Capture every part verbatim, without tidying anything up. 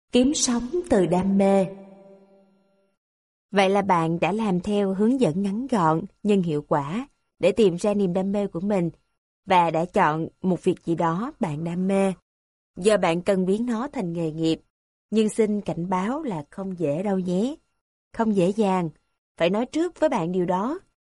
Kiếm sống từ đam mê. Vậy là bạn đã làm theo hướng dẫn ngắn gọn nhưng hiệu quả để tìm ra niềm đam mê của mình và đã chọn một việc gì đó bạn đam mê. Giờ bạn cần biến nó thành nghề nghiệp, nhưng xin cảnh báo là không dễ đâu nhé. Không dễ dàng, phải nói trước với bạn điều đó.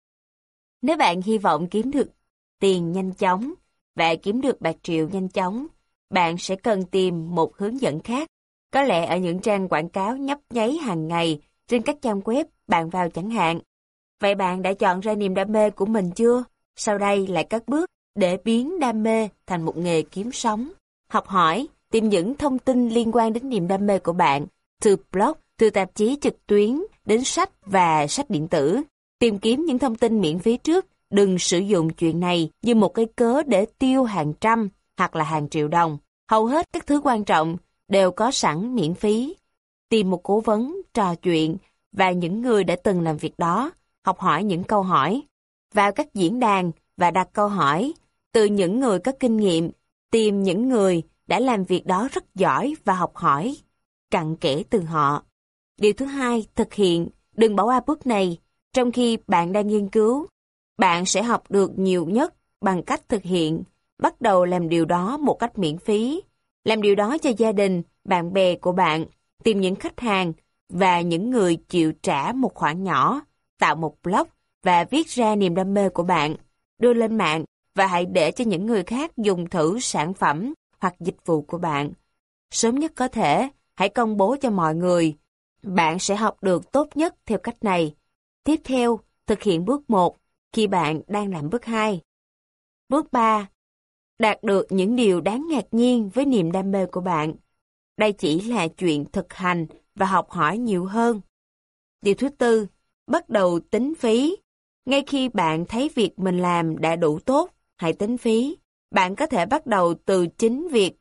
Nếu bạn hy vọng kiếm được tiền nhanh chóng và kiếm được bạc triệu nhanh chóng, bạn sẽ cần tìm một hướng dẫn khác. Có lẽ ở những trang quảng cáo nhấp nháy hàng ngày trên các trang web bạn vào chẳng hạn. Vậy bạn đã chọn ra niềm đam mê của mình chưa? Sau đây là các bước để biến đam mê thành một nghề kiếm sống. Học hỏi, tìm những thông tin liên quan đến niềm đam mê của bạn, từ blog, từ tạp chí trực tuyến đến sách và sách điện tử. Tìm kiếm những thông tin miễn phí trước, đừng sử dụng chuyện này như một cái cớ để tiêu hàng trăm hoặc là hàng triệu đồng. Hầu hết các thứ quan trọng đều có sẵn miễn phí. Tìm một cố vấn, trò chuyện và những người đã từng làm việc đó, học hỏi những câu hỏi. Vào các diễn đàn và đặt câu hỏi từ những người có kinh nghiệm, tìm những người đã làm việc đó rất giỏi và học hỏi cặn kẽ từ họ. Điều thứ hai, thực hiện, đừng bỏ qua bước này. Trong khi bạn đang nghiên cứu, bạn sẽ học được nhiều nhất bằng cách thực hiện. Bắt đầu làm điều đó một cách miễn phí. Làm điều đó cho gia đình, bạn bè của bạn, tìm những khách hàng và những người chịu trả một khoản nhỏ, tạo một blog và viết ra niềm đam mê của bạn, đưa lên mạng và hãy để cho những người khác dùng thử sản phẩm hoặc dịch vụ của bạn. Sớm nhất có thể, hãy công bố cho mọi người. Bạn sẽ học được tốt nhất theo cách này. Tiếp theo, thực hiện bước một khi bạn đang làm bước hai. Bước ba. Đạt được những điều đáng ngạc nhiên với niềm đam mê của bạn. Đây chỉ là chuyện thực hành và học hỏi nhiều hơn. Điều thứ tư, bắt đầu tính phí. Ngay khi bạn thấy việc mình làm đã đủ tốt, hãy tính phí. Bạn có thể bắt đầu từ chính việc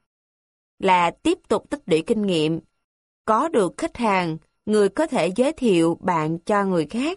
là tiếp tục tích lũy kinh nghiệm. Có được khách hàng, người có thể giới thiệu bạn cho người khác.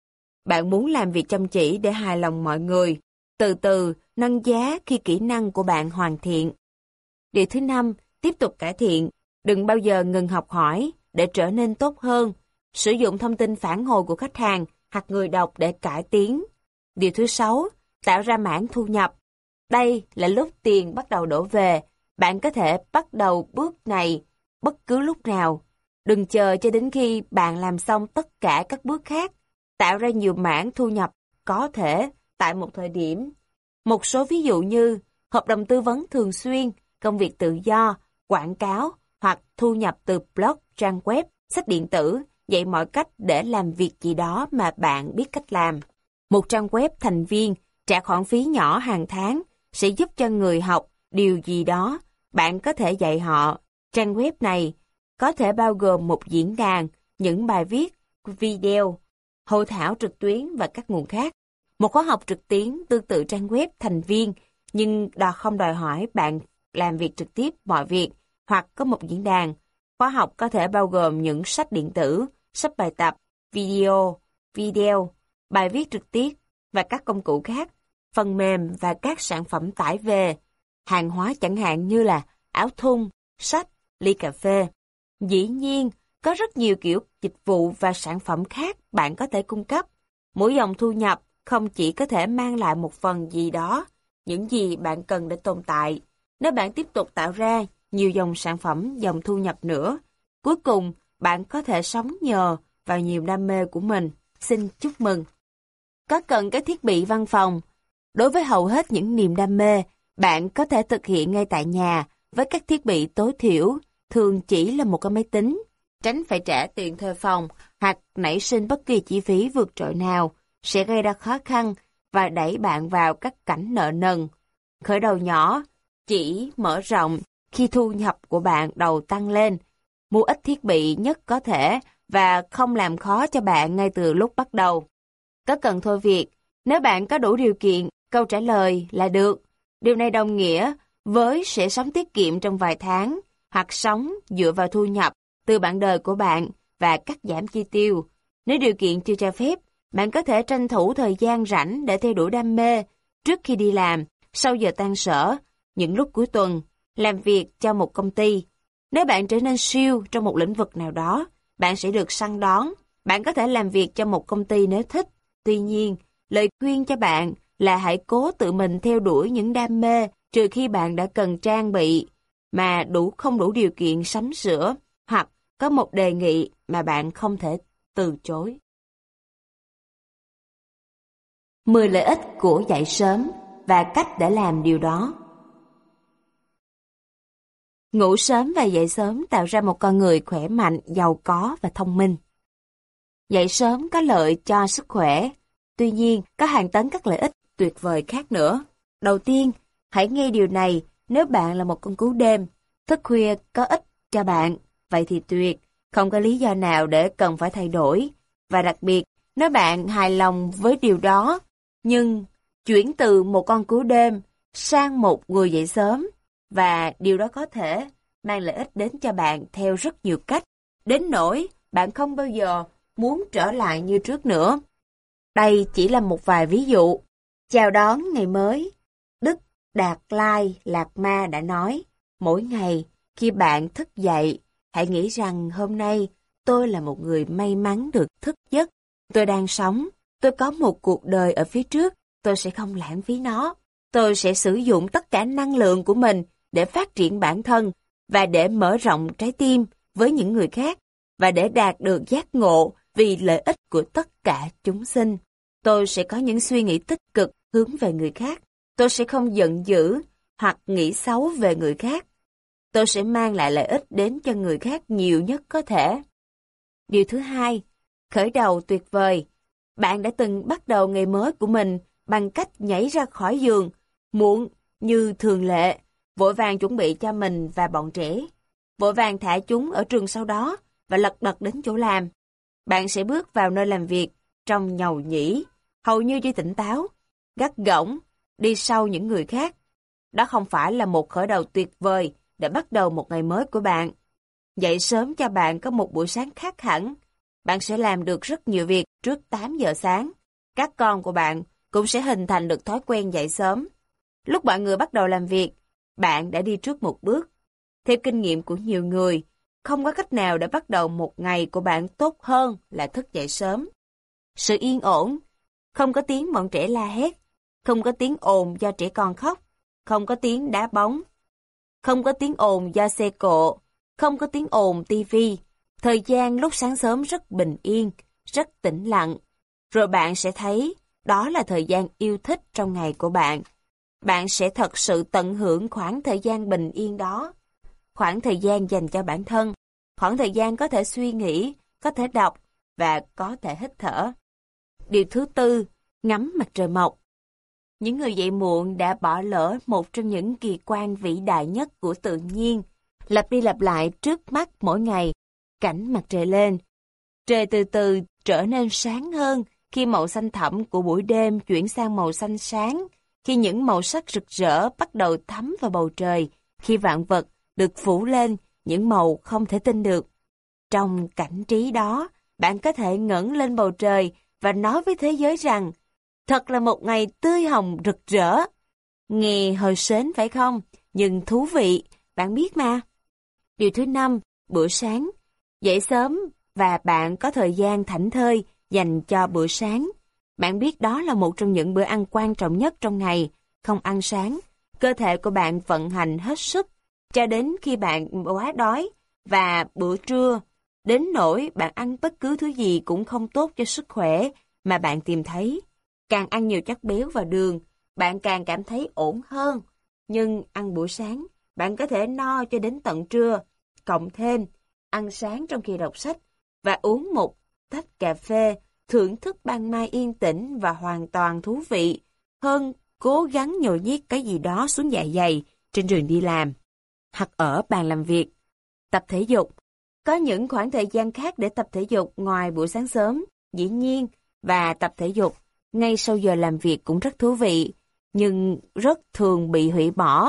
Bạn muốn làm việc chăm chỉ để hài lòng mọi người. Từ từ, nâng giá khi kỹ năng của bạn hoàn thiện. Điều thứ năm, tiếp tục cải thiện. Đừng bao giờ ngừng học hỏi để trở nên tốt hơn. Sử dụng thông tin phản hồi của khách hàng hoặc người đọc để cải tiến. Điều thứ sáu, tạo ra mảng thu nhập. Đây là lúc tiền bắt đầu đổ về. Bạn có thể bắt đầu bước này bất cứ lúc nào. Đừng chờ cho đến khi bạn làm xong tất cả các bước khác. Tạo ra nhiều mảng thu nhập có thể tại một thời điểm. Một số ví dụ như hợp đồng tư vấn thường xuyên, công việc tự do, quảng cáo hoặc thu nhập từ blog, trang web, sách điện tử, dạy mọi cách để làm việc gì đó mà bạn biết cách làm. Một trang web thành viên trả khoản phí nhỏ hàng tháng sẽ giúp cho người học điều gì đó bạn có thể dạy họ. Trang web này có thể bao gồm một diễn đàn, những bài viết, video, hội thảo trực tuyến và các nguồn khác. Một khóa học trực tuyến tương tự trang web thành viên, nhưng đó không đòi hỏi bạn làm việc trực tiếp mọi việc, hoặc có một diễn đàn. Khóa học có thể bao gồm những sách điện tử, sách bài tập, video, video, bài viết trực tiếp và các công cụ khác, phần mềm và các sản phẩm tải về, hàng hóa chẳng hạn như là áo thun, sách, ly cà phê. Dĩ nhiên, có rất nhiều kiểu dịch vụ và sản phẩm khác bạn có thể cung cấp. Mỗi dòng thu nhập không chỉ có thể mang lại một phần gì đó, những gì bạn cần để tồn tại. Nếu bạn tiếp tục tạo ra nhiều dòng sản phẩm, dòng thu nhập nữa, cuối cùng bạn có thể sống nhờ vào nhiều đam mê của mình. Xin chúc mừng! Có cần cái thiết bị văn phòng? Đối với hầu hết những niềm đam mê, bạn có thể thực hiện ngay tại nhà với các thiết bị tối thiểu, thường chỉ là một cái máy tính. Tránh phải trả tiền thuê phòng hoặc nảy sinh bất kỳ chi phí vượt trội nào sẽ gây ra khó khăn và đẩy bạn vào các cảnh nợ nần. Khởi đầu nhỏ, chỉ mở rộng khi thu nhập của bạn đầu tăng lên. Mua ít thiết bị nhất có thể và không làm khó cho bạn ngay từ lúc bắt đầu. Có cần thôi việc, nếu bạn có đủ điều kiện, câu trả lời là được. Điều này đồng nghĩa với sẽ sống tiết kiệm trong vài tháng hoặc sống dựa vào thu nhập từ bạn đời của bạn và cắt giảm chi tiêu. Nếu điều kiện chưa cho phép, bạn có thể tranh thủ thời gian rảnh để theo đuổi đam mê trước khi đi làm, sau giờ tan sở, những lúc cuối tuần, làm việc cho một công ty. Nếu bạn trở nên siêu trong một lĩnh vực nào đó, bạn sẽ được săn đón. Bạn có thể làm việc cho một công ty nếu thích. Tuy nhiên, lời khuyên cho bạn là hãy cố tự mình theo đuổi những đam mê trừ khi bạn đã cần trang bị mà đủ không đủ điều kiện sắm sửa hoặc có một đề nghị mà bạn không thể từ chối. mười lợi ích của dậy sớm và cách để làm điều đó. Ngủ sớm và dậy sớm tạo ra một con người khỏe mạnh, giàu có và thông minh. Dậy sớm có lợi cho sức khỏe, tuy nhiên có hàng tấn các lợi ích tuyệt vời khác nữa. Đầu tiên, hãy nghe điều này, nếu bạn là một con cú đêm, thức khuya có ích cho bạn, vậy thì tuyệt, không có lý do nào để cần phải thay đổi. Và đặc biệt, nếu bạn hài lòng với điều đó, nhưng chuyển từ một con cú đêm sang một người dậy sớm, và điều đó có thể mang lợi ích đến cho bạn theo rất nhiều cách, đến nỗi bạn không bao giờ muốn trở lại như trước nữa. Đây chỉ là một vài ví dụ. Chào đón ngày mới. Đức Đạt Lai Lạt Ma đã nói, mỗi ngày khi bạn thức dậy, hãy nghĩ rằng hôm nay tôi là một người may mắn được thức giấc. Tôi đang sống, tôi có một cuộc đời ở phía trước, tôi sẽ không lãng phí nó. Tôi sẽ sử dụng tất cả năng lượng của mình để phát triển bản thân và để mở rộng trái tim với những người khác và để đạt được giác ngộ vì lợi ích của tất cả chúng sinh. Tôi sẽ có những suy nghĩ tích cực hướng về người khác. Tôi sẽ không giận dữ hoặc nghĩ xấu về người khác. Tôi sẽ mang lại lợi ích đến cho người khác nhiều nhất có thể. Điều thứ hai, khởi đầu tuyệt vời. Bạn đã từng bắt đầu ngày mới của mình bằng cách nhảy ra khỏi giường, muộn như thường lệ, vội vàng chuẩn bị cho mình và bọn trẻ. Vội vàng thả chúng ở trường sau đó và lật đật đến chỗ làm. Bạn sẽ bước vào nơi làm việc trong nhầu nhĩ, hầu như chưa tỉnh táo, gắt gỏng, đi sau những người khác. Đó không phải là một khởi đầu tuyệt vời để bắt đầu một ngày mới của bạn. Dậy sớm cho bạn có một buổi sáng khác hẳn. Bạn sẽ làm được rất nhiều việc trước tám giờ sáng. Các con của bạn cũng sẽ hình thành được thói quen dậy sớm. Lúc mọi người bắt đầu làm việc, bạn đã đi trước một bước. Theo kinh nghiệm của nhiều người, không có cách nào để bắt đầu một ngày của bạn tốt hơn là thức dậy sớm. Sự yên ổn, không có tiếng bọn trẻ la hét, không có tiếng ồn do trẻ con khóc, không có tiếng đá bóng, không có tiếng ồn do xe cộ, không có tiếng ồn tivi. Thời gian lúc sáng sớm rất bình yên, rất tĩnh lặng. Rồi bạn sẽ thấy đó là thời gian yêu thích trong ngày của bạn. Bạn sẽ thật sự tận hưởng khoảng thời gian bình yên đó. Khoảng thời gian dành cho bản thân, khoảng thời gian có thể suy nghĩ, có thể đọc và có thể hít thở. Điều thứ tư, ngắm mặt trời mọc. Những người dậy muộn đã bỏ lỡ một trong những kỳ quan vĩ đại nhất của tự nhiên, lặp đi lặp lại trước mắt mỗi ngày, cảnh mặt trời lên. Trời từ từ trở nên sáng hơn khi màu xanh thẳm của buổi đêm chuyển sang màu xanh sáng, khi những màu sắc rực rỡ bắt đầu thấm vào bầu trời, khi vạn vật được phủ lên những màu không thể tin được. Trong cảnh trí đó, bạn có thể ngẩng lên bầu trời và nói với thế giới rằng, thật là một ngày tươi hồng rực rỡ. Nghe hơi sến phải không? Nhưng thú vị, bạn biết mà. Điều thứ năm, bữa sáng. Dậy sớm và bạn có thời gian thảnh thơi dành cho bữa sáng. Bạn biết đó là một trong những bữa ăn quan trọng nhất trong ngày. Không ăn sáng, cơ thể của bạn vận hành hết sức cho đến khi bạn quá đói, và bữa trưa, đến nỗi bạn ăn bất cứ thứ gì cũng không tốt cho sức khỏe mà bạn tìm thấy. Càng ăn nhiều chất béo và đường, bạn càng cảm thấy ổn hơn. Nhưng ăn bữa sáng, bạn có thể no cho đến tận trưa. Cộng thêm, ăn sáng trong khi đọc sách và uống một tách cà phê, thưởng thức ban mai yên tĩnh và hoàn toàn thú vị hơn cố gắng nhồi nhét cái gì đó xuống dạ dày trên đường đi làm hoặc ở bàn làm việc. Tập thể dục. Có những khoảng thời gian khác để tập thể dục ngoài buổi sáng sớm, dĩ nhiên, và tập thể dục ngay sau giờ làm việc cũng rất thú vị, nhưng rất thường bị hủy bỏ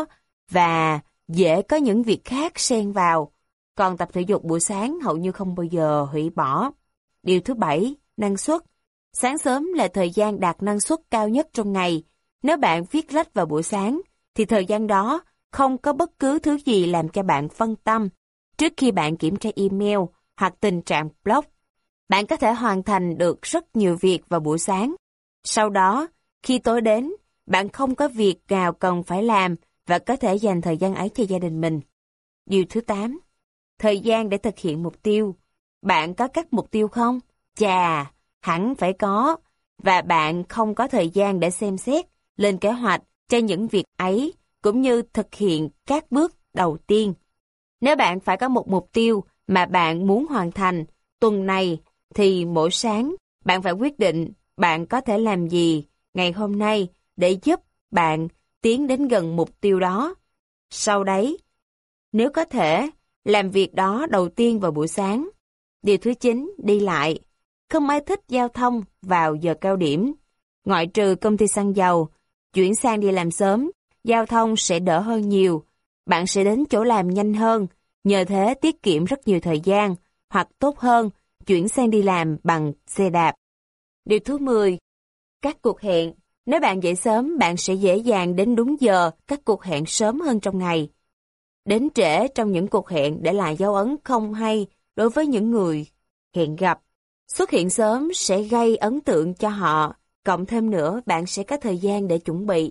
và dễ có những việc khác xen vào. Còn tập thể dục buổi sáng hầu như không bao giờ hủy bỏ. Điều thứ bảy, năng suất. Sáng sớm là thời gian đạt năng suất cao nhất trong ngày. Nếu bạn viết lách vào buổi sáng, thì thời gian đó không có bất cứ thứ gì làm cho bạn phân tâm. trước khi bạn kiểm tra email hoặc tình trạng blog. Bạn có thể hoàn thành được rất nhiều việc vào buổi sáng. Sau đó, khi tối đến, bạn không có việc nào cần phải làm và có thể dành thời gian ấy cho gia đình mình. Điều thứ tám. Thời gian để thực hiện mục tiêu. Bạn có các mục tiêu không? Chà, hẳn phải có. Và bạn không có thời gian để xem xét, lên kế hoạch cho những việc ấy, cũng như thực hiện các bước đầu tiên. Nếu bạn phải có một mục tiêu mà bạn muốn hoàn thành tuần này, thì mỗi sáng bạn phải quyết định bạn có thể làm gì ngày hôm nay để giúp bạn tiến đến gần mục tiêu đó. Sau đấy, nếu có thể, làm việc đó đầu tiên vào buổi sáng. Điều thứ chín, đi lại. Không ai thích giao thông vào giờ cao điểm. Ngoại trừ công ty xăng dầu, chuyển sang đi làm sớm, giao thông sẽ đỡ hơn nhiều. Bạn sẽ đến chỗ làm nhanh hơn, nhờ thế tiết kiệm rất nhiều thời gian, hoặc tốt hơn, chuyển sang đi làm bằng xe đạp. Điều thứ mười, các cuộc hẹn. Nếu bạn dậy sớm, bạn sẽ dễ dàng đến đúng giờ các cuộc hẹn sớm hơn trong ngày. Đến trễ trong những cuộc hẹn để lại dấu ấn không hay đối với những người hẹn gặp. Xuất hiện sớm sẽ gây ấn tượng cho họ, cộng thêm nữa bạn sẽ có thời gian để chuẩn bị.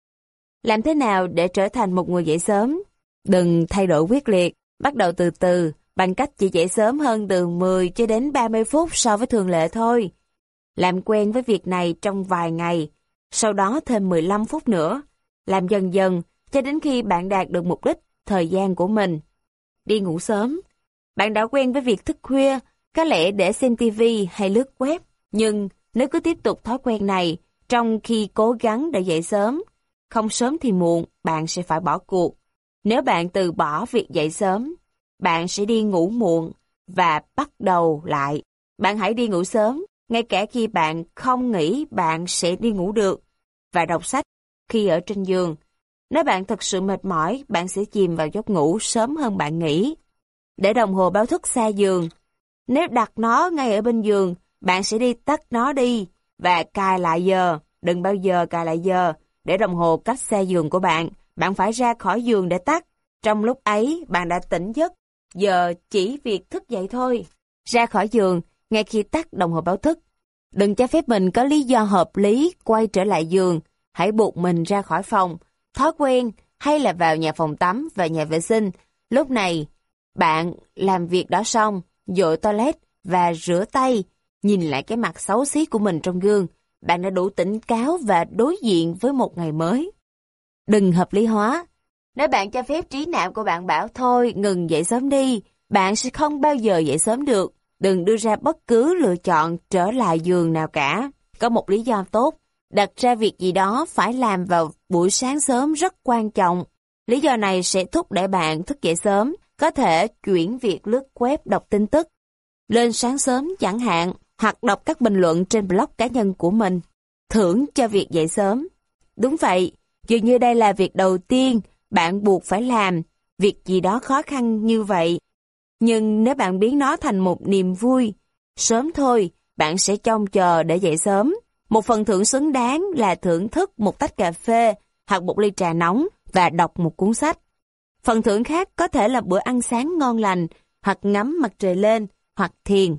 Làm thế nào để trở thành một người dậy sớm? Đừng thay đổi quyết liệt, bắt đầu từ từ, bằng cách chỉ dậy sớm hơn từ mười cho đến ba mươi phút so với thường lệ thôi. Làm quen với việc này trong vài ngày, sau đó thêm mười lăm phút nữa. Làm dần dần cho đến khi bạn đạt được mục đích thời gian của mình. Đi ngủ sớm. Bạn đã quen với việc thức khuya, có lẽ để xem ti vi hay lướt web. Nhưng nếu cứ tiếp tục thói quen này, trong khi cố gắng để dậy sớm, không sớm thì muộn, bạn sẽ phải bỏ cuộc. Nếu bạn từ bỏ việc dậy sớm, bạn sẽ đi ngủ muộn và bắt đầu lại. Bạn hãy đi ngủ sớm, ngay cả khi bạn không nghĩ bạn sẽ đi ngủ được, và đọc sách khi ở trên giường. Nếu bạn thật sự mệt mỏi, bạn sẽ chìm vào giấc ngủ sớm hơn bạn nghĩ. Để đồng hồ báo thức xa giường. Nếu đặt nó ngay ở bên giường, bạn sẽ đi tắt nó đi và cài lại giờ. Đừng bao giờ cài lại giờ. Để đồng hồ cách xa giường của bạn, bạn phải ra khỏi giường để tắt. Trong lúc ấy, bạn đã tỉnh giấc. Giờ chỉ việc thức dậy thôi. Ra khỏi giường ngay khi tắt đồng hồ báo thức. Đừng cho phép mình có lý do hợp lý quay trở lại giường. Hãy buộc mình ra khỏi phòng. Thói quen hay là vào nhà phòng tắm và nhà vệ sinh. Lúc này, bạn làm việc đó xong, dội toilet và rửa tay, nhìn lại cái mặt xấu xí của mình trong gương. Bạn đã đủ tỉnh táo và đối diện với một ngày mới. Đừng hợp lý hóa. Nếu bạn cho phép trí não của bạn bảo thôi, ngừng dậy sớm đi, bạn sẽ không bao giờ dậy sớm được. Đừng đưa ra bất cứ lựa chọn trở lại giường nào cả. Có một lý do tốt. Đặt ra việc gì đó phải làm vào buổi sáng sớm rất quan trọng. Lý do này sẽ thúc đẩy bạn thức dậy sớm, có thể chuyển việc lướt web đọc tin tức lên sáng sớm chẳng hạn, hoặc đọc các bình luận trên blog cá nhân của mình. Thưởng cho việc dậy sớm. Đúng vậy, dường như đây là việc đầu tiên bạn buộc phải làm, việc gì đó khó khăn như vậy. Nhưng nếu bạn biến nó thành một niềm vui, sớm thôi, bạn sẽ trông chờ để dậy sớm. Một phần thưởng xứng đáng là thưởng thức một tách cà phê hoặc một ly trà nóng và đọc một cuốn sách. Phần thưởng khác có thể là bữa ăn sáng ngon lành, hoặc ngắm mặt trời lên, hoặc thiền.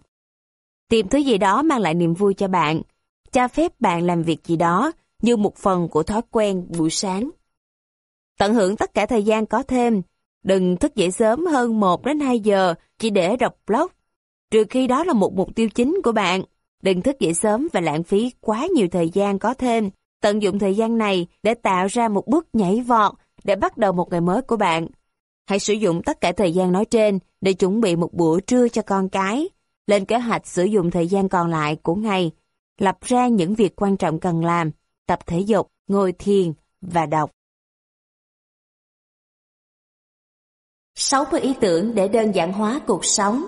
Tìm thứ gì đó mang lại niềm vui cho bạn. Cho phép bạn làm việc gì đó như một phần của thói quen buổi sáng. Tận hưởng tất cả thời gian có thêm. Đừng thức dậy sớm hơn một đến hai giờ chỉ để đọc blog, trừ khi đó là một mục tiêu chính của bạn. Đừng thức dậy sớm và lãng phí quá nhiều thời gian có thêm. Tận dụng thời gian này để tạo ra một bước nhảy vọt để bắt đầu một ngày mới của bạn. Hãy sử dụng tất cả thời gian nói trên để chuẩn bị một bữa trưa cho con cái. Lên kế hoạch sử dụng thời gian còn lại của ngày. Lập ra những việc quan trọng cần làm, tập thể dục, ngồi thiền và đọc. sáu mươi ý tưởng để đơn giản hóa cuộc sống.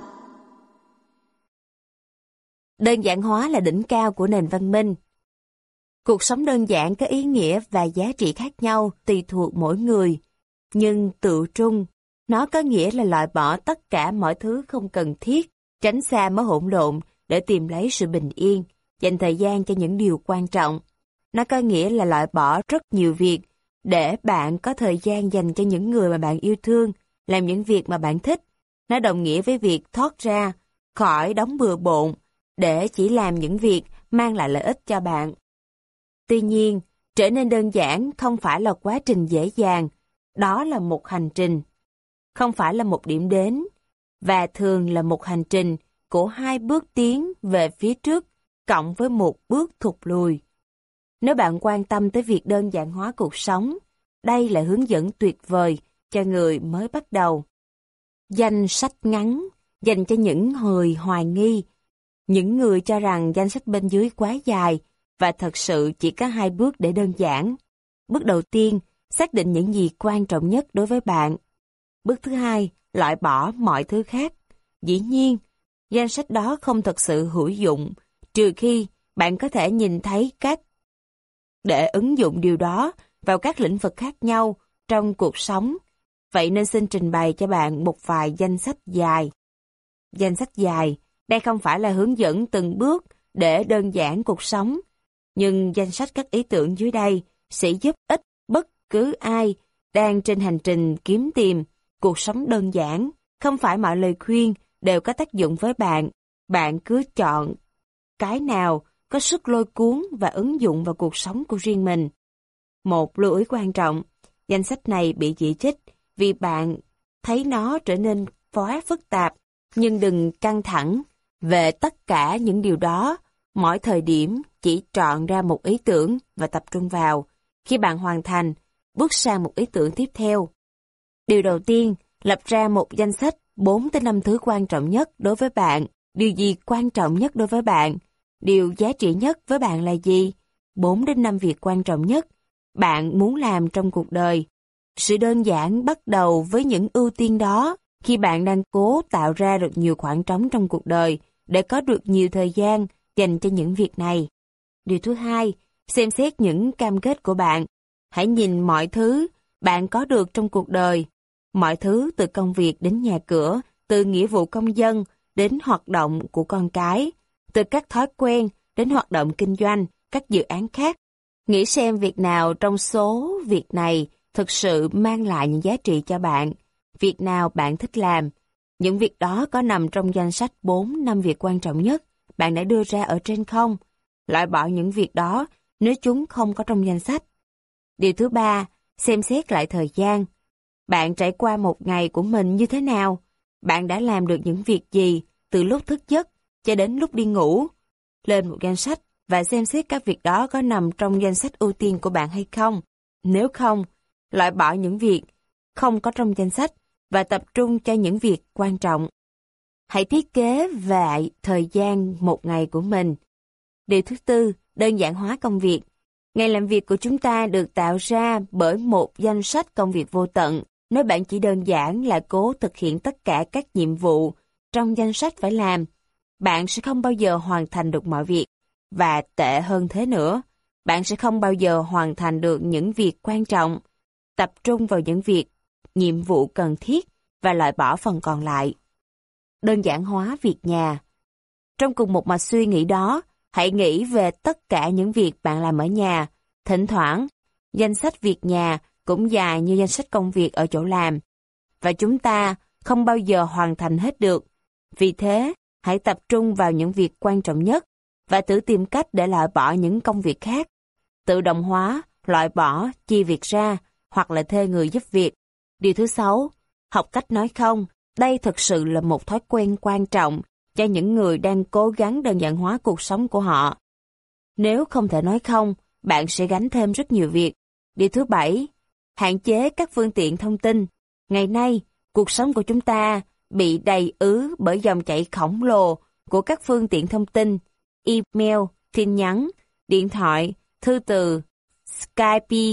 Đơn giản hóa là đỉnh cao của nền văn minh. Cuộc sống đơn giản có ý nghĩa và giá trị khác nhau tùy thuộc mỗi người. Nhưng tự trung, nó có nghĩa là loại bỏ tất cả mọi thứ không cần thiết, tránh xa mớ hỗn độn để tìm lấy sự bình yên, dành thời gian cho những điều quan trọng. Nó có nghĩa là loại bỏ rất nhiều việc để bạn có thời gian dành cho những người mà bạn yêu thương, làm những việc mà bạn thích, Nó đồng nghĩa với việc thoát ra khỏi đống bừa bộn để chỉ làm những việc mang lại lợi ích cho bạn. Tuy nhiên, trở nên đơn giản không phải là quá trình dễ dàng, đó là một hành trình, không phải là một điểm đến, và thường là một hành trình của hai bước tiến về phía trước cộng với một bước thụt lùi. Nếu bạn quan tâm tới việc đơn giản hóa cuộc sống, đây là hướng dẫn tuyệt vời cho người mới bắt đầu. Danh sách ngắn dành cho những người hoài nghi, những người cho rằng danh sách bên dưới quá dài và thật sự chỉ có hai bước để đơn giản. Bước đầu tiên, xác định những gì quan trọng nhất đối với bạn. Bước thứ hai, loại bỏ mọi thứ khác. Dĩ nhiên, danh sách đó không thật sự hữu dụng, trừ khi bạn có thể nhìn thấy cách để ứng dụng điều đó vào các lĩnh vực khác nhau trong cuộc sống. Vậy nên xin trình bày cho bạn một vài danh sách dài. Danh sách dài, đây không phải là hướng dẫn từng bước để đơn giản cuộc sống, nhưng danh sách các ý tưởng dưới đây sẽ giúp ích bất cứ ai đang trên hành trình kiếm tìm cuộc sống đơn giản. Không phải mọi lời khuyên đều có tác dụng với bạn. Bạn cứ chọn cái nào có sức lôi cuốn và ứng dụng vào cuộc sống của riêng mình. Một lưu ý quan trọng, danh sách này bị chỉ trích vì bạn thấy nó trở nên quá phức tạp, nhưng đừng căng thẳng về tất cả những điều đó. Mỗi thời điểm chỉ chọn ra một ý tưởng và tập trung vào. Khi bạn hoàn thành, bước sang một ý tưởng tiếp theo. Điều đầu tiên, lập ra một danh sách bốn đến năm thứ quan trọng nhất đối với bạn. Điều gì quan trọng nhất đối với bạn? Điều giá trị nhất với bạn là gì? bốn đến năm việc quan trọng nhất bạn muốn làm trong cuộc đời. Sự đơn giản bắt đầu với những ưu tiên đó khi bạn đang cố tạo ra được nhiều khoảng trống trong cuộc đời để có được nhiều thời gian dành cho những việc này. Điều thứ hai, xem xét những cam kết của bạn. Hãy nhìn mọi thứ bạn có được trong cuộc đời. Mọi thứ từ công việc đến nhà cửa, từ nghĩa vụ công dân đến hoạt động của con cái, từ các thói quen đến hoạt động kinh doanh, các dự án khác. Nghĩ xem việc nào trong số việc này thực sự mang lại những giá trị cho bạn, việc nào bạn thích làm. Những việc đó có nằm trong danh sách bốn năm việc quan trọng nhất bạn đã đưa ra ở trên không? Loại bỏ những việc đó nếu chúng không có trong danh sách. Điều thứ ba, xem xét lại thời gian. Bạn trải qua một ngày của mình như thế nào? Bạn đã làm được những việc gì từ lúc thức giấc cho đến lúc đi ngủ? Lên một danh sách và xem xét các việc đó có nằm trong danh sách ưu tiên của bạn hay không. Nếu không, loại bỏ những việc không có trong danh sách và tập trung cho những việc quan trọng. Hãy thiết kế lại thời gian một ngày của mình. Điều thứ tư, đơn giản hóa công việc. Ngày làm việc của chúng ta được tạo ra bởi một danh sách công việc vô tận. Nếu bạn chỉ đơn giản là cố thực hiện tất cả các nhiệm vụ trong danh sách phải làm, bạn sẽ không bao giờ hoàn thành được mọi việc. Và tệ hơn thế nữa, bạn sẽ không bao giờ hoàn thành được những việc quan trọng. Tập trung vào những việc, nhiệm vụ cần thiết và loại bỏ phần còn lại. Đơn giản hóa việc nhà. Trong cùng một mạch suy nghĩ đó, hãy nghĩ về tất cả những việc bạn làm ở nhà. Thỉnh thoảng, danh sách việc nhà cũng dài như danh sách công việc ở chỗ làm. Và chúng ta không bao giờ hoàn thành hết được. Vì thế, hãy tập trung vào những việc quan trọng nhất và thử tìm cách để loại bỏ những công việc khác. Tự động hóa, loại bỏ, chia việc ra hoặc là thuê người giúp việc. Điều thứ sáu, học cách nói không. Đây thực sự là một thói quen quan trọng cho những người đang cố gắng đơn giản hóa cuộc sống của họ. Nếu không thể nói không, bạn sẽ gánh thêm rất nhiều việc. Điều thứ bảy, hạn chế các phương tiện thông tin. Ngày nay, cuộc sống của chúng ta bị đầy ứ bởi dòng chảy khổng lồ của các phương tiện thông tin, email, tin nhắn, điện thoại, thư từ, Skype,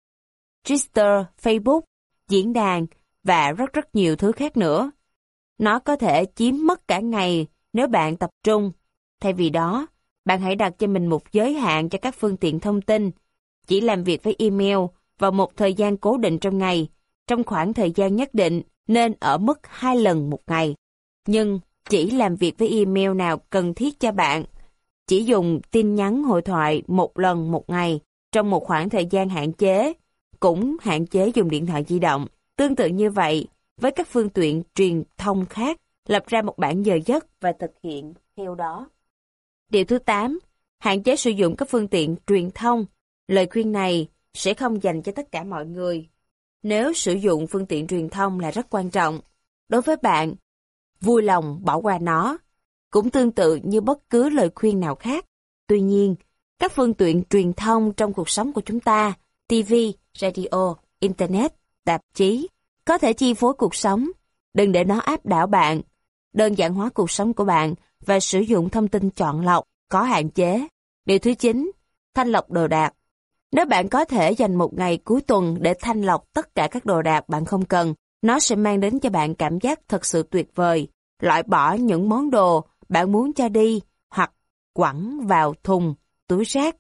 Twitter, Facebook, diễn đàn và rất rất nhiều thứ khác nữa. Nó có thể chiếm mất cả ngày nếu bạn tập trung. Thay vì đó, bạn hãy đặt cho mình một giới hạn cho các phương tiện thông tin. Chỉ làm việc với email vào một thời gian cố định trong ngày, trong khoảng thời gian nhất định, nên ở mức hai lần một ngày. Nhưng chỉ làm việc với email nào cần thiết cho bạn. Chỉ dùng tin nhắn hội thoại một lần một ngày trong một khoảng thời gian hạn chế. Cũng hạn chế dùng điện thoại di động. Tương tự như vậy, với các phương tiện truyền thông khác, lập ra một bảng giờ giấc và thực hiện theo đó. Điều thứ tám, hạn chế sử dụng các phương tiện truyền thông. Lời khuyên này sẽ không dành cho tất cả mọi người. Nếu sử dụng phương tiện truyền thông là rất quan trọng, đối với bạn, vui lòng bỏ qua nó, cũng tương tự như bất cứ lời khuyên nào khác. Tuy nhiên, các phương tiện truyền thông trong cuộc sống của chúng ta, ti vi, radio, Internet, tạp chí, có thể chi phối cuộc sống. Đừng để nó áp đảo bạn. Đơn giản hóa cuộc sống của bạn và sử dụng thông tin chọn lọc, có hạn chế. Điều thứ chín, thanh lọc đồ đạc. Nếu bạn có thể dành một ngày cuối tuần để thanh lọc tất cả các đồ đạc bạn không cần, nó sẽ mang đến cho bạn cảm giác thật sự tuyệt vời. Loại bỏ những món đồ bạn muốn cho đi hoặc quẳng vào thùng, túi rác.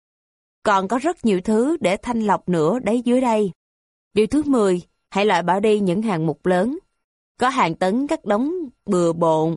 Còn có rất nhiều thứ để thanh lọc nữa đấy dưới đây. Điều thứ mười, hãy loại bỏ đi những hạng mục lớn. Có hàng tấn các đống bừa bộn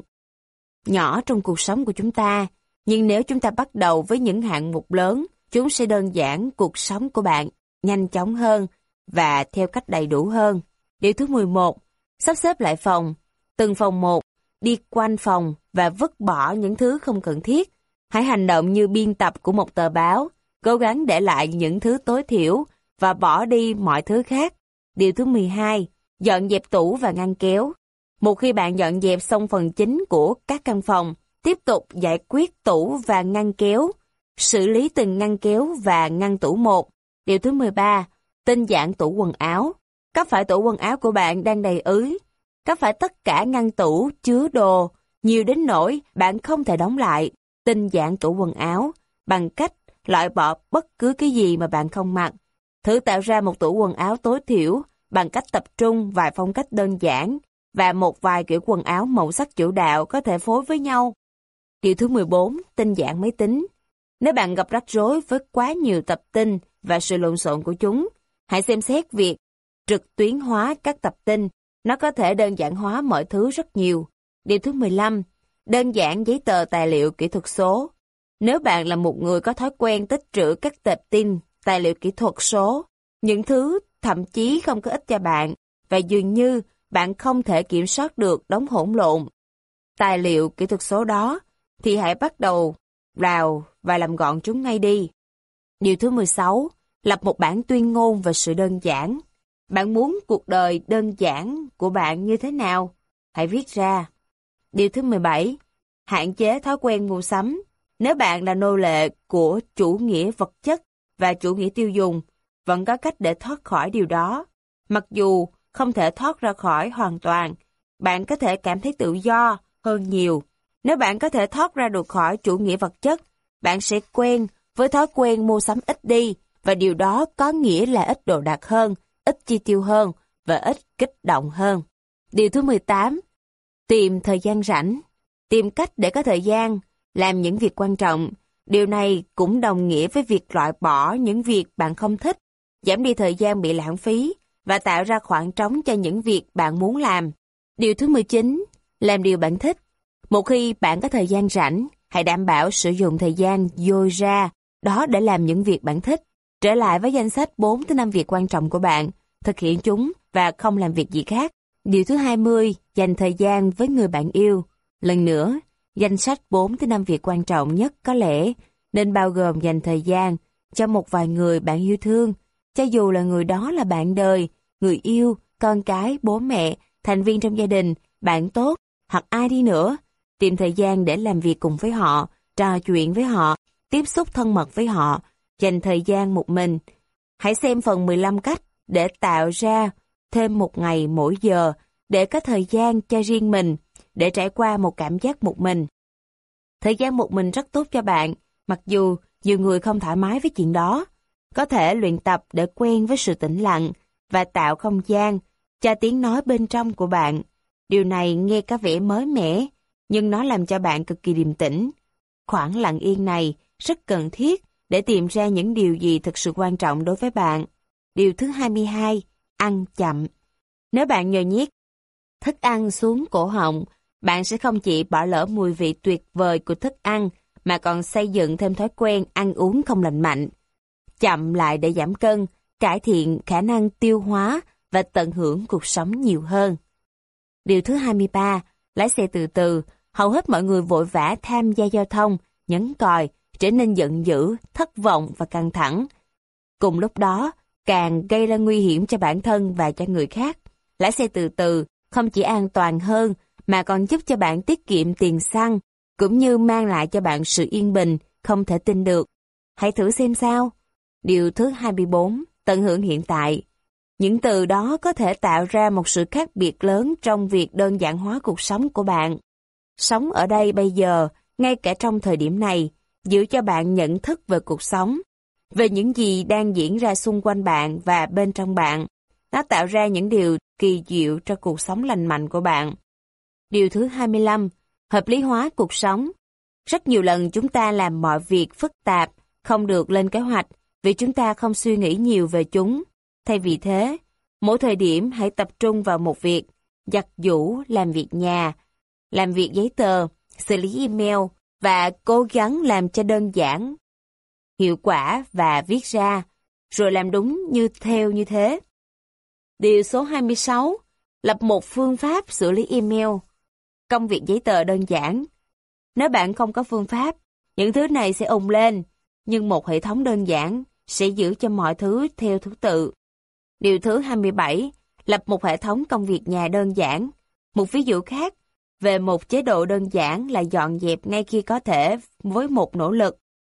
nhỏ trong cuộc sống của chúng ta, nhưng nếu chúng ta bắt đầu với những hạng mục lớn, chúng sẽ đơn giản cuộc sống của bạn nhanh chóng hơn và theo cách đầy đủ hơn. Điều thứ mười một, sắp xếp lại phòng. Từng phòng một, đi quanh phòng và vứt bỏ những thứ không cần thiết. Hãy hành động như biên tập của một tờ báo, cố gắng để lại những thứ tối thiểu và bỏ đi mọi thứ khác. Điều thứ mười hai, dọn dẹp tủ và ngăn kéo. Một khi bạn dọn dẹp xong phần chính của các căn phòng, tiếp tục giải quyết tủ và ngăn kéo, xử lý từng ngăn kéo và ngăn tủ một. Điều thứ mười ba, tinh giản tủ quần áo. Có phải tủ quần áo của bạn đang đầy ứ? Có phải tất cả ngăn tủ chứa đồ nhiều đến nỗi bạn không thể đóng lại? Tinh giản tủ quần áo bằng cách loại bỏ bất cứ cái gì mà bạn không mặc. Thử tạo ra một tủ quần áo tối thiểu bằng cách tập trung vài phong cách đơn giản và một vài kiểu quần áo màu sắc chủ đạo có thể phối với nhau. Điều thứ mười bốn, tinh giản máy tính. Nếu bạn gặp rắc rối với quá nhiều tập tin và sự lộn xộn của chúng, hãy xem xét việc trực tuyến hóa các tập tin. Nó có thể đơn giản hóa mọi thứ rất nhiều. Điều thứ mười lăm, đơn giản giấy tờ tài liệu kỹ thuật số. Nếu bạn là một người có thói quen tích trữ các tệp tin, tài liệu kỹ thuật số, những thứ thậm chí không có ích cho bạn, và dường như bạn không thể kiểm soát được đống hỗn lộn tài liệu kỹ thuật số đó, thì hãy bắt đầu rào và làm gọn chúng ngay đi. Điều thứ mười sáu, lập một bản tuyên ngôn về sự đơn giản. Bạn muốn cuộc đời đơn giản của bạn như thế nào? Hãy viết ra. Điều thứ mười bảy, hạn chế thói quen mua sắm. Nếu bạn là nô lệ của chủ nghĩa vật chất và chủ nghĩa tiêu dùng, vẫn có cách để thoát khỏi điều đó. Mặc dù không thể thoát ra khỏi hoàn toàn, bạn có thể cảm thấy tự do hơn nhiều. Nếu bạn có thể thoát ra được khỏi chủ nghĩa vật chất, bạn sẽ quen với thói quen mua sắm ít đi, và điều đó có nghĩa là ít đồ đạc hơn, ít chi tiêu hơn và ít kích động hơn. Điều thứ mười tám, tìm thời gian rảnh. Tìm cách để có thời gian làm những việc quan trọng. Điều này cũng đồng nghĩa với việc loại bỏ những việc bạn không thích, giảm đi thời gian bị lãng phí và tạo ra khoảng trống cho những việc bạn muốn làm. Điều thứ mười chín, làm điều bạn thích. Một khi bạn có thời gian rảnh, hãy đảm bảo sử dụng thời gian dôi ra đó để làm những việc bạn thích. Trở lại với danh sách bốn tới năm việc quan trọng của bạn, thực hiện chúng và không làm việc gì khác. Điều thứ hai mươi, dành thời gian với người bạn yêu. Lần nữa, danh sách bốn tới năm việc quan trọng nhất có lẽ nên bao gồm dành thời gian cho một vài người bạn yêu thương, cho dù là người đó là bạn đời, người yêu, con cái, bố mẹ, thành viên trong gia đình, bạn tốt hoặc ai đi nữa. Tìm thời gian để làm việc cùng với họ, trò chuyện với họ, tiếp xúc thân mật với họ, dành thời gian một mình. Hãy xem phần mười lăm cách để tạo ra thêm một ngày mỗi giờ để có thời gian cho riêng mình, để trải qua một cảm giác một mình. Thời gian một mình rất tốt cho bạn, mặc dù nhiều người không thoải mái với chuyện đó. Có thể luyện tập để quen với sự tĩnh lặng và tạo không gian cho tiếng nói bên trong của bạn. Điều này nghe có vẻ mới mẻ, nhưng nó làm cho bạn cực kỳ điềm tĩnh. Khoảng lặng yên này rất cần thiết để tìm ra những điều gì thực sự quan trọng đối với bạn. Điều thứ hai mươi hai, ăn chậm. Nếu bạn nhồi nhét thức ăn xuống cổ họng, bạn sẽ không chỉ bỏ lỡ mùi vị tuyệt vời của thức ăn, mà còn xây dựng thêm thói quen ăn uống không lành mạnh. Chậm lại để giảm cân, cải thiện khả năng tiêu hóa và tận hưởng cuộc sống nhiều hơn. Điều thứ hai mươi ba, lái xe từ từ. Hầu hết mọi người vội vã tham gia giao thông, nhấn còi, trở nên giận dữ, thất vọng và căng thẳng. Cùng lúc đó, càng gây ra nguy hiểm cho bản thân và cho người khác. Lái xe từ từ không chỉ an toàn hơn, mà còn giúp cho bạn tiết kiệm tiền xăng, cũng như mang lại cho bạn sự yên bình, không thể tin được. Hãy thử xem sao. Điều thứ hai mươi bốn, tận hưởng hiện tại. Những từ đó có thể tạo ra một sự khác biệt lớn trong việc đơn giản hóa cuộc sống của bạn. Sống ở đây bây giờ, ngay cả trong thời điểm này, giữ cho bạn nhận thức về cuộc sống, về những gì đang diễn ra xung quanh bạn và bên trong bạn. Nó tạo ra những điều kỳ diệu cho cuộc sống lành mạnh của bạn. Điều thứ hai mươi lăm, hợp lý hóa cuộc sống. Rất nhiều lần chúng ta làm mọi việc phức tạp, không được lên kế hoạch, vì chúng ta không suy nghĩ nhiều về chúng. Thay vì thế, mỗi thời điểm hãy tập trung vào một việc, giặt giũ, làm việc nhà, làm việc giấy tờ, xử lý email và cố gắng làm cho đơn giản, hiệu quả và viết ra, rồi làm đúng như theo như thế. Điều số hai mươi sáu, lập một phương pháp xử lý email, công việc giấy tờ đơn giản. Nếu bạn không có phương pháp, những thứ này sẽ ùn lên, nhưng một hệ thống đơn giản sẽ giữ cho mọi thứ theo thứ tự. Điều thứ hai mươi bảy, lập một hệ thống công việc nhà đơn giản. Một ví dụ khác về một chế độ đơn giản là dọn dẹp ngay khi có thể với một nỗ lực.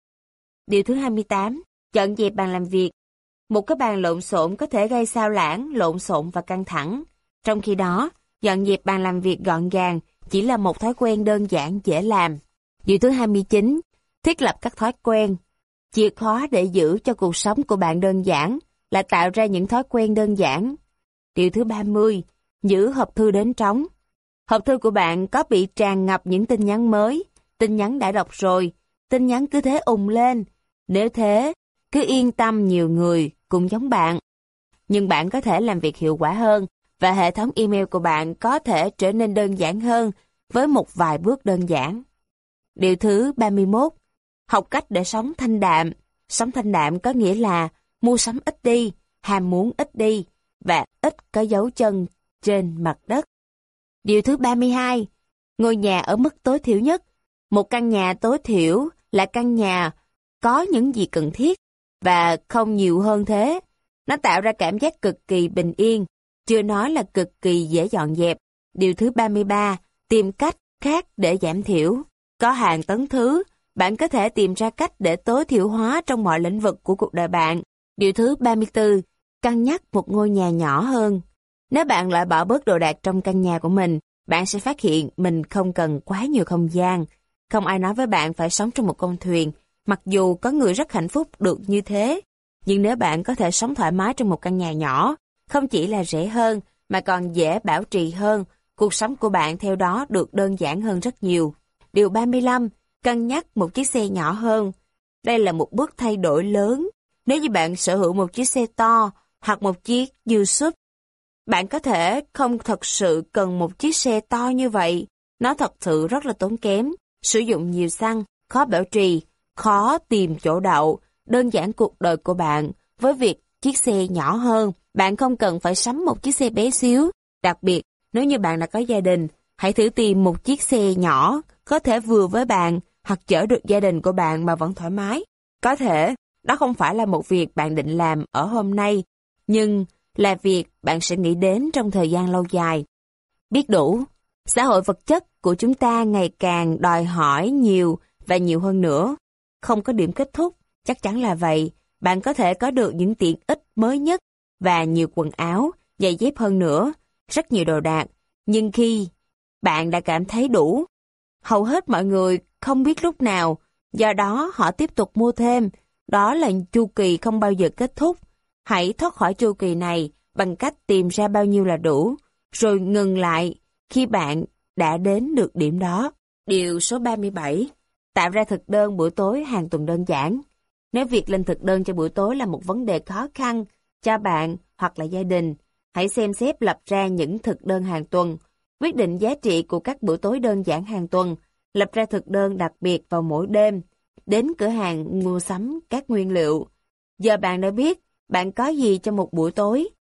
Điều thứ hai mươi tám, dọn dẹp bàn làm việc. Một cái bàn lộn xộn có thể gây xao lãng, lộn xộn và căng thẳng. Trong khi đó, dọn dẹp bàn làm việc gọn gàng chỉ là một thói quen đơn giản dễ làm. Điều thứ hai mươi chín, thiết lập các thói quen. Chìa khóa để giữ cho cuộc sống của bạn đơn giản là tạo ra những thói quen đơn giản. Điều thứ ba mươi, giữ hộp thư đến trống. Hộp thư của bạn có bị tràn ngập những tin nhắn mới, tin nhắn đã đọc rồi, tin nhắn cứ thế ùn lên. Nếu thế, cứ yên tâm, nhiều người cũng giống bạn. Nhưng bạn có thể làm việc hiệu quả hơn và hệ thống email của bạn có thể trở nên đơn giản hơn với một vài bước đơn giản. Điều thứ ba mươi mốt, học cách để sống thanh đạm. Sống thanh đạm có nghĩa là mua sắm ít đi, ham muốn ít đi và ít có dấu chân trên mặt đất. Điều thứ ba mươi hai, ngôi nhà ở mức tối thiểu nhất. Một căn nhà tối thiểu là căn nhà có những gì cần thiết và không nhiều hơn thế. Nó tạo ra cảm giác cực kỳ bình yên, chưa nói là cực kỳ dễ dọn dẹp. Điều thứ ba mươi ba, tìm cách khác để giảm thiểu. Có hàng tấn thứ, bạn có thể tìm ra cách để tối thiểu hóa trong mọi lĩnh vực của cuộc đời bạn. Điều thứ ba mươi tư, cân nhắc một ngôi nhà nhỏ hơn. Nếu bạn loại bỏ bớt đồ đạc trong căn nhà của mình, bạn sẽ phát hiện mình không cần quá nhiều không gian. Không ai nói với bạn phải sống trong một con thuyền, mặc dù có người rất hạnh phúc được như thế. Nhưng nếu bạn có thể sống thoải mái trong một căn nhà nhỏ, không chỉ là rẻ hơn, mà còn dễ bảo trì hơn, cuộc sống của bạn theo đó được đơn giản hơn rất nhiều. Điều ba mươi lăm, cân nhắc một chiếc xe nhỏ hơn. Đây là một bước thay đổi lớn. Nếu như bạn sở hữu một chiếc xe to hoặc một chiếc ét u vê, bạn có thể không thật sự cần một chiếc xe to như vậy. Nó thật sự rất là tốn kém, sử dụng nhiều xăng, khó bảo trì, khó tìm chỗ đậu, đơn giản cuộc đời của bạn. Với việc chiếc xe nhỏ hơn, bạn không cần phải sắm một chiếc xe bé xíu. Đặc biệt, nếu như bạn đã có gia đình, hãy thử tìm một chiếc xe nhỏ có thể vừa với bạn hoặc chở được gia đình của bạn mà vẫn thoải mái. Có thể, đó không phải là một việc bạn định làm ở hôm nay, nhưng là việc bạn sẽ nghĩ đến trong thời gian lâu dài. Biết đủ, xã hội vật chất của chúng ta ngày càng đòi hỏi nhiều và nhiều hơn nữa. Không có điểm kết thúc, chắc chắn là vậy. Bạn có thể có được những tiện ích mới nhất và nhiều quần áo, giày dép hơn nữa, rất nhiều đồ đạc. Nhưng khi bạn đã cảm thấy đủ, hầu hết mọi người không biết lúc nào, do đó họ tiếp tục mua thêm. Đó là chu kỳ không bao giờ kết thúc. Hãy thoát khỏi chu kỳ này bằng cách tìm ra bao nhiêu là đủ, rồi ngừng lại khi bạn đã đến được điểm đó. Điều số ba mươi bảy, tạo ra thực đơn buổi tối hàng tuần đơn giản. Nếu việc lên thực đơn cho buổi tối là một vấn đề khó khăn cho bạn hoặc là gia đình, hãy xem xét lập ra những thực đơn hàng tuần, quyết định giá trị của các bữa tối đơn giản hàng tuần, lập ra thực đơn đặc biệt vào mỗi đêm, đến cửa hàng mua sắm các nguyên liệu. Giờ bạn đã biết bạn có gì cho một buổi tối.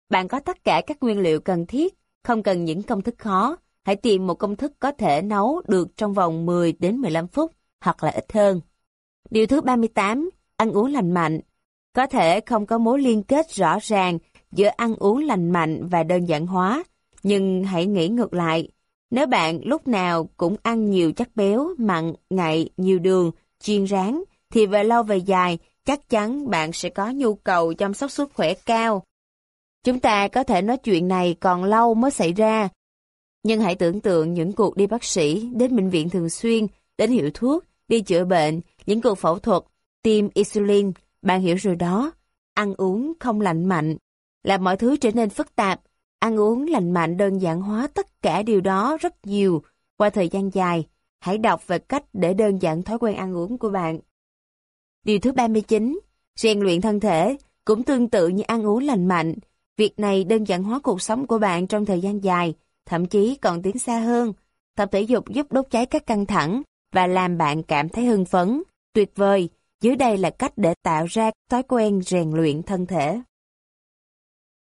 Bạn có tất cả các nguyên liệu cần thiết, không cần những công thức khó. Hãy tìm một công thức có thể nấu được trong vòng mười đến mười lăm phút, hoặc là ít hơn. Điều thứ ba mươi tám, ăn uống lành mạnh. Có thể không có mối liên kết rõ ràng giữa ăn uống lành mạnh và đơn giản hóa, nhưng hãy nghĩ ngược lại. Nếu bạn lúc nào cũng ăn nhiều chất béo, mặn, ngậy, nhiều đường, chiên rán, thì về lâu về dài, chắc chắn bạn sẽ có nhu cầu chăm sóc sức khỏe cao. Chúng ta có thể nói chuyện này còn lâu mới xảy ra, nhưng hãy tưởng tượng những cuộc đi bác sĩ, đến bệnh viện thường xuyên, đến hiệu thuốc, đi chữa bệnh, những cuộc phẫu thuật, tiêm insulin. Bạn hiểu rồi đó, ăn uống không lành mạnh, làm mọi thứ trở nên phức tạp. Ăn uống lành mạnh đơn giản hóa tất cả điều đó rất nhiều qua thời gian dài. Hãy đọc về cách để đơn giản thói quen ăn uống của bạn. Điều thứ ba mươi chín, rèn luyện thân thể cũng tương tự như ăn uống lành mạnh. Việc này đơn giản hóa cuộc sống của bạn trong thời gian dài, thậm chí còn tiến xa hơn. Tập thể dục giúp đốt cháy các căng thẳng và làm bạn cảm thấy hưng phấn. Tuyệt vời! Dưới đây là cách để tạo ra thói quen rèn luyện thân thể.